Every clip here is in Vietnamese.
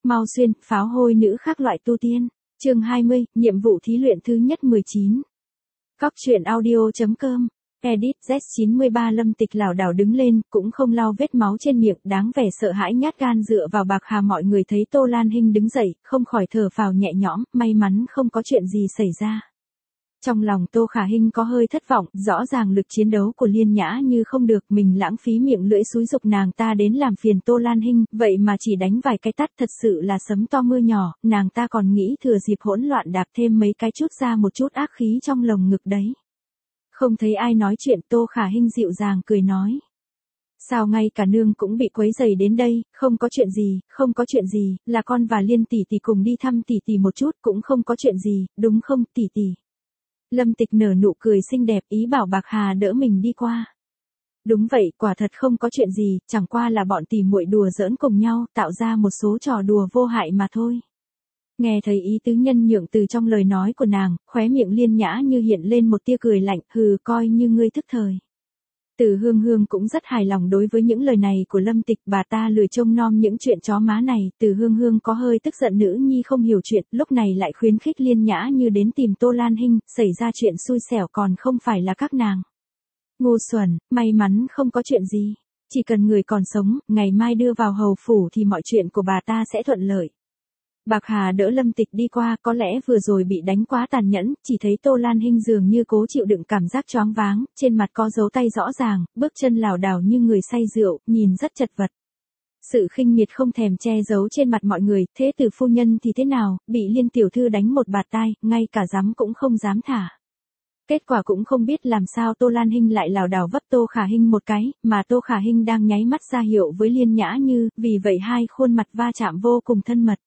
Mau xuyên, pháo hôi nữ khác loại tu tiên. Chương 20, nhiệm vụ thí luyện thứ nhất 19. Cóc truyện audio.com. Edit Z93 Lâm Tịch lảo đảo đứng lên, cũng không lau vết máu trên miệng, đáng vẻ sợ hãi nhát gan dựa vào Bạc Hà. Mọi người thấy Tô Lan Hinh đứng dậy, không khỏi thở phào nhẹ nhõm, may mắn không có chuyện gì xảy ra. Trong lòng Tô Khả Hinh có hơi thất vọng, rõ ràng lực chiến đấu của Liên Nhã Như không được, mình lãng phí miệng lưỡi xúi giục nàng ta đến làm phiền Tô Lan Hinh, vậy mà chỉ đánh vài cái tát, thật sự là sấm to mưa nhỏ, nàng ta còn nghĩ thừa dịp hỗn loạn đạp thêm mấy cái chút ra một chút ác khí trong lồng ngực đấy. Không thấy ai nói chuyện, Tô Khả Hinh dịu dàng cười nói. Sao ngay cả nương cũng bị quấy rầy đến đây, không có chuyện gì, không có chuyện gì, là con và Liên tỷ tỷ cùng đi thăm tỷ tỷ một chút, cũng không có chuyện gì, đúng không tỷ tỷ? Lâm Tịch nở nụ cười xinh đẹp, ý bảo Bạc Hà đỡ mình đi qua. Đúng vậy, quả thật không có chuyện gì, chẳng qua là bọn tỉ muội đùa giỡn cùng nhau, tạo ra một số trò đùa vô hại mà thôi. Nghe thấy ý tứ nhân nhượng từ trong lời nói của nàng, khóe miệng Liên Nhã Như hiện lên một tia cười lạnh, hừ, coi như ngươi thức thời. Từ Hương Hương cũng rất hài lòng đối với những lời này của Lâm Tịch, bà ta lười trông nom những chuyện chó má này. Từ Hương Hương có hơi tức giận nữ nhi không hiểu chuyện, lúc này lại khuyến khích Liên Nhã Như đến tìm Tô Lan Hinh, xảy ra chuyện xui xẻo còn không phải là các nàng. Ngu xuẩn, may mắn không có chuyện gì, chỉ cần người còn sống, ngày mai đưa vào hầu phủ thì mọi chuyện của bà ta sẽ thuận lợi. Bạc Hà đỡ Lâm Tịch đi qua, có lẽ vừa rồi bị đánh quá tàn nhẫn, chỉ thấy Tô Lan Hinh dường như cố chịu đựng cảm giác choáng váng, trên mặt có dấu tay rõ ràng, bước chân lảo đảo như người say rượu, nhìn rất chật vật. Sự khinh miệt không thèm che giấu trên mặt mọi người, thế tử phu nhân thì thế nào, bị Liên tiểu thư đánh một bạt tai, ngay cả dám cũng không dám thả. Kết quả cũng không biết làm sao Tô Lan Hinh lại lảo đảo vấp Tô Khả Hinh một cái, mà Tô Khả Hinh đang nháy mắt ra hiệu với Liên Nhã Như, vì vậy hai khuôn mặt va chạm vô cùng thân mật.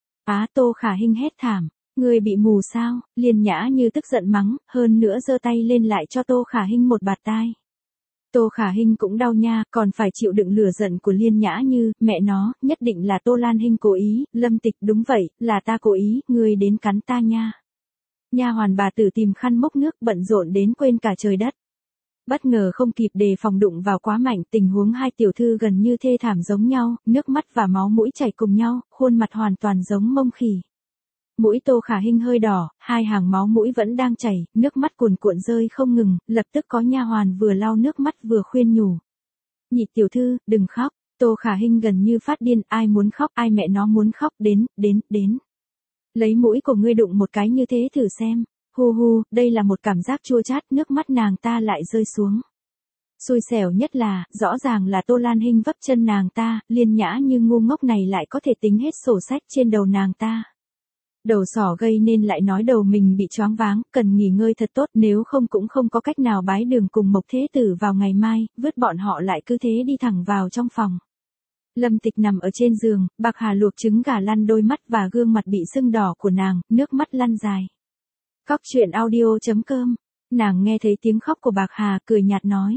Tô Khả Hinh hét thảm, người bị mù sao? Liên Nhã Như tức giận mắng, hơn nữa giơ tay lên lại cho Tô Khả Hinh một bạt tai. Tô Khả Hinh cũng đau nha, còn phải chịu đựng lửa giận của Liên Nhã Như, mẹ nó, nhất định là Tô Lan Hinh cố ý. Lâm Tịch, đúng vậy, là ta cố ý, ngươi đến cắn ta nha. Nha hoàn bà tử tìm khăn múc nước, bận rộn đến quên cả trời đất. Bất ngờ không kịp đề phòng đụng vào quá mạnh, tình huống hai tiểu thư gần như thê thảm giống nhau, nước mắt và máu mũi chảy cùng nhau, khuôn mặt hoàn toàn giống mông khỉ. Mũi Tô Khả Hinh hơi đỏ, hai hàng máu mũi vẫn đang chảy, nước mắt cuồn cuộn rơi không ngừng, lập tức có nha hoàn vừa lau nước mắt vừa khuyên nhủ. Nhị tiểu thư, đừng khóc. Tô Khả Hinh gần như phát điên, ai muốn khóc, ai mẹ nó muốn khóc, đến. Lấy mũi của ngươi đụng một cái như thế thử xem. Hu, đây là một cảm giác chua chát, nước mắt nàng ta lại rơi xuống. Xui xẻo nhất là, rõ ràng là Tô Lan Hinh vấp chân nàng ta, Liên Nhã Như ngu ngốc này lại có thể tính hết sổ sách trên đầu nàng ta. Đầu sỏ gây nên lại nói đầu mình bị choáng váng, cần nghỉ ngơi thật tốt, nếu không cũng không có cách nào bái đường cùng Mộc Thế Tử vào ngày mai, vứt bọn họ lại cứ thế đi thẳng vào trong phòng. Lâm Tịch nằm ở trên giường, Bạc Hà luộc trứng gà lăn đôi mắt và gương mặt bị sưng đỏ của nàng, nước mắt lăn dài. Cóc truyện audio.com. Nàng nghe thấy tiếng khóc của Bạc Hà, cười nhạt nói.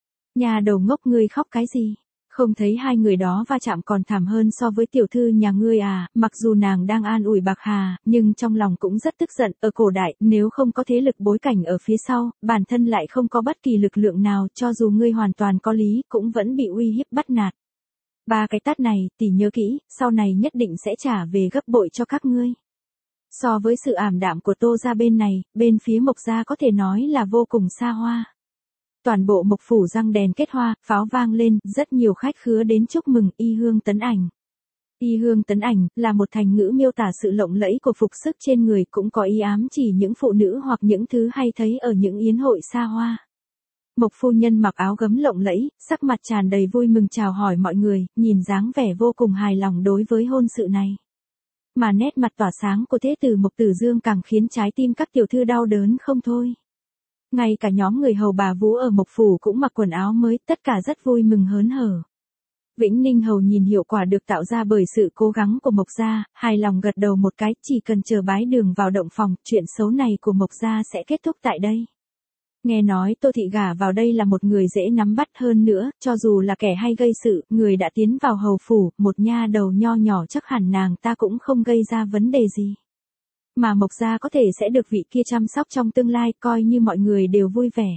Nhà đầu ngốc, ngươi khóc cái gì? Không thấy hai người đó va chạm còn thảm hơn so với tiểu thư nhà ngươi à? Mặc dù nàng đang an ủi Bạc Hà, nhưng trong lòng cũng rất tức giận. Ở cổ đại, nếu không có thế lực bối cảnh ở phía sau, bản thân lại không có bất kỳ lực lượng nào, cho dù ngươi hoàn toàn có lý, cũng vẫn bị uy hiếp bắt nạt. Ba cái tát này, tỷ nhớ kỹ, sau này nhất định sẽ trả về gấp bội cho các ngươi. So với sự ảm đạm của Tô gia bên này, bên phía Mộc gia có thể nói là vô cùng xa hoa. Toàn bộ Mộc phủ răng đèn kết hoa, pháo vang lên, rất nhiều khách khứa đến chúc mừng y hương tấn ảnh. Y hương tấn ảnh là một thành ngữ miêu tả sự lộng lẫy của phục sức trên người, cũng có ý ám chỉ những phụ nữ hoặc những thứ hay thấy ở những yến hội xa hoa. Mộc phu nhân mặc áo gấm lộng lẫy, sắc mặt tràn đầy vui mừng chào hỏi mọi người, nhìn dáng vẻ vô cùng hài lòng đối với hôn sự này. Mà nét mặt tỏa sáng của thế tử Mộc Tử Dương càng khiến trái tim các tiểu thư đau đớn không thôi. Ngay cả nhóm người hầu bà Vũ ở Mộc phủ cũng mặc quần áo mới, tất cả rất vui mừng hớn hở. Vĩnh Ninh hầu nhìn hiệu quả được tạo ra bởi sự cố gắng của Mộc gia, hài lòng gật đầu một cái, chỉ cần chờ bái đường vào động phòng, chuyện xấu này của Mộc gia sẽ kết thúc tại đây. Nghe nói Tô thị gả vào đây là một người dễ nắm bắt, hơn nữa, cho dù là kẻ hay gây sự, người đã tiến vào hầu phủ, một nha đầu nho nhỏ chắc hẳn nàng ta cũng không gây ra vấn đề gì. Mà Mộc gia có thể sẽ được vị kia chăm sóc trong tương lai, coi như mọi người đều vui vẻ.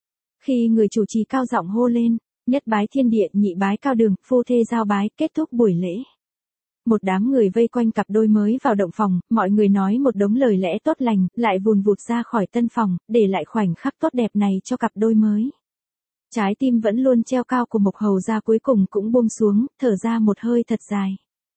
Khi người chủ trì cao giọng hô lên, nhất bái thiên địa, nhị bái cao đường, phu thê giao bái, kết thúc buổi lễ. Một đám người vây quanh cặp đôi mới vào động phòng, mọi người nói một đống lời lẽ tốt lành, lại vùn vụt ra khỏi tân phòng, để lại khoảnh khắc tốt đẹp này cho cặp đôi mới. Trái tim vẫn luôn treo cao của Mộc Hầu Gia cuối cùng cũng buông xuống, thở ra một hơi thật dài.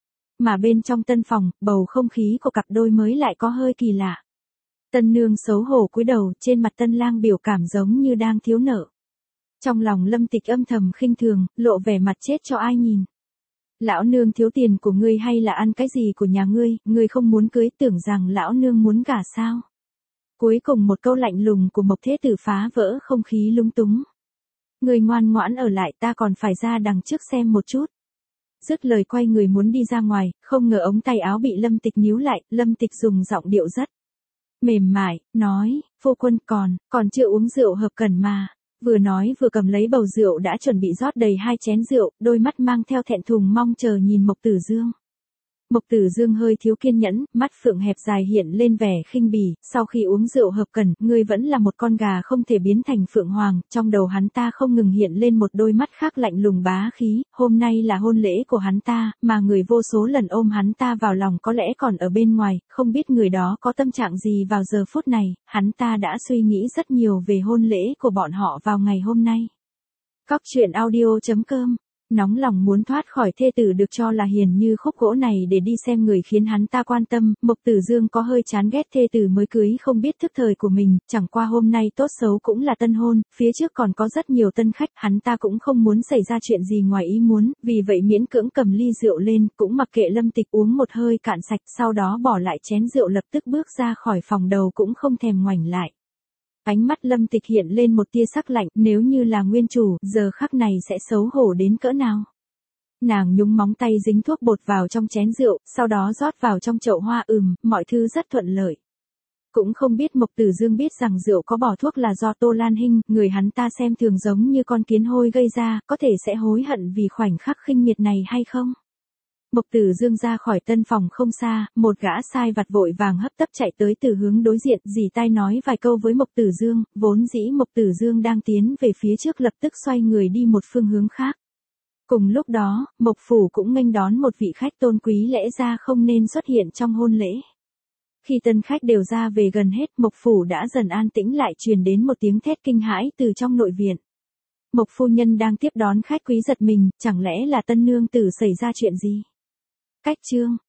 Mà bên trong tân phòng, bầu không khí của cặp đôi mới lại có hơi kỳ lạ. Tân nương xấu hổ cúi đầu, trên mặt tân lang biểu cảm giống như đang thiếu nợ. Trong lòng Lâm Tịch âm thầm khinh thường, lộ vẻ mặt chết cho ai nhìn. Lão nương thiếu tiền của ngươi hay là ăn cái gì của nhà ngươi không muốn cưới, tưởng rằng lão nương muốn gả sao. Cuối cùng một câu lạnh lùng của Mộc Thế Tử phá vỡ không khí lúng túng. Ngươi ngoan ngoãn ở lại, ta còn phải ra đằng trước xem một chút. Dứt lời quay người muốn đi ra ngoài, không ngờ ống tay áo bị Lâm Tịch níu lại, Lâm Tịch dùng giọng điệu rất mềm mại, nói, phu quân còn chưa uống rượu hợp cần mà. Vừa nói vừa cầm lấy bầu rượu đã chuẩn bị rót đầy 2 chén rượu, đôi mắt mang theo thẹn thùng mong chờ nhìn Mộc Tử Dương. Mộc Tử Dương hơi thiếu kiên nhẫn, mắt phượng hẹp dài hiện lên vẻ khinh bỉ, sau khi uống rượu hợp cần, ngươi vẫn là một con gà không thể biến thành phượng hoàng, trong đầu hắn ta không ngừng hiện lên một đôi mắt khác lạnh lùng bá khí, hôm nay là hôn lễ của hắn ta, mà người vô số lần ôm hắn ta vào lòng có lẽ còn ở bên ngoài, không biết người đó có tâm trạng gì vào giờ phút này, hắn ta đã suy nghĩ rất nhiều về hôn lễ của bọn họ vào ngày hôm nay. Cóc truyện audio.com Nóng lòng muốn thoát khỏi thê tử được cho là hiền như khúc gỗ này để đi xem người khiến hắn ta quan tâm, Mộc Tử Dương có hơi chán ghét thê tử mới cưới không biết thức thời của mình, chẳng qua hôm nay tốt xấu cũng là tân hôn, phía trước còn có rất nhiều tân khách, hắn ta cũng không muốn xảy ra chuyện gì ngoài ý muốn, vì vậy miễn cưỡng cầm ly rượu lên, cũng mặc kệ Lâm Tịch uống một hơi cạn sạch, sau đó bỏ lại chén rượu lập tức bước ra khỏi phòng, đầu cũng không thèm ngoảnh lại. Ánh mắt Lâm Tịch hiện lên một tia sắc lạnh, nếu như là nguyên chủ, giờ khắc này sẽ xấu hổ đến cỡ nào. Nàng nhúng móng tay dính thuốc bột vào trong chén rượu, sau đó rót vào trong chậu hoa, mọi thứ rất thuận lợi. Cũng không biết Mộc Tử Dương biết rằng rượu có bỏ thuốc là do Tô Lan Hinh, người hắn ta xem thường giống như con kiến hôi gây ra, có thể sẽ hối hận vì khoảnh khắc khinh miệt này hay không. Mộc Tử Dương ra khỏi tân phòng không xa, một gã sai vặt vội vàng hấp tấp chạy tới từ hướng đối diện, dì tai nói vài câu với Mộc Tử Dương, vốn dĩ Mộc Tử Dương đang tiến về phía trước lập tức xoay người đi một phương hướng khác. Cùng lúc đó, Mộc Phủ cũng nghênh đón một vị khách tôn quý lẽ ra không nên xuất hiện trong hôn lễ. Khi tân khách đều ra về gần hết, Mộc Phủ đã dần an tĩnh lại, truyền đến một tiếng thét kinh hãi từ trong nội viện. Mộc phu nhân đang tiếp đón khách quý giật mình, chẳng lẽ là tân nương tử xảy ra chuyện gì? Cách chương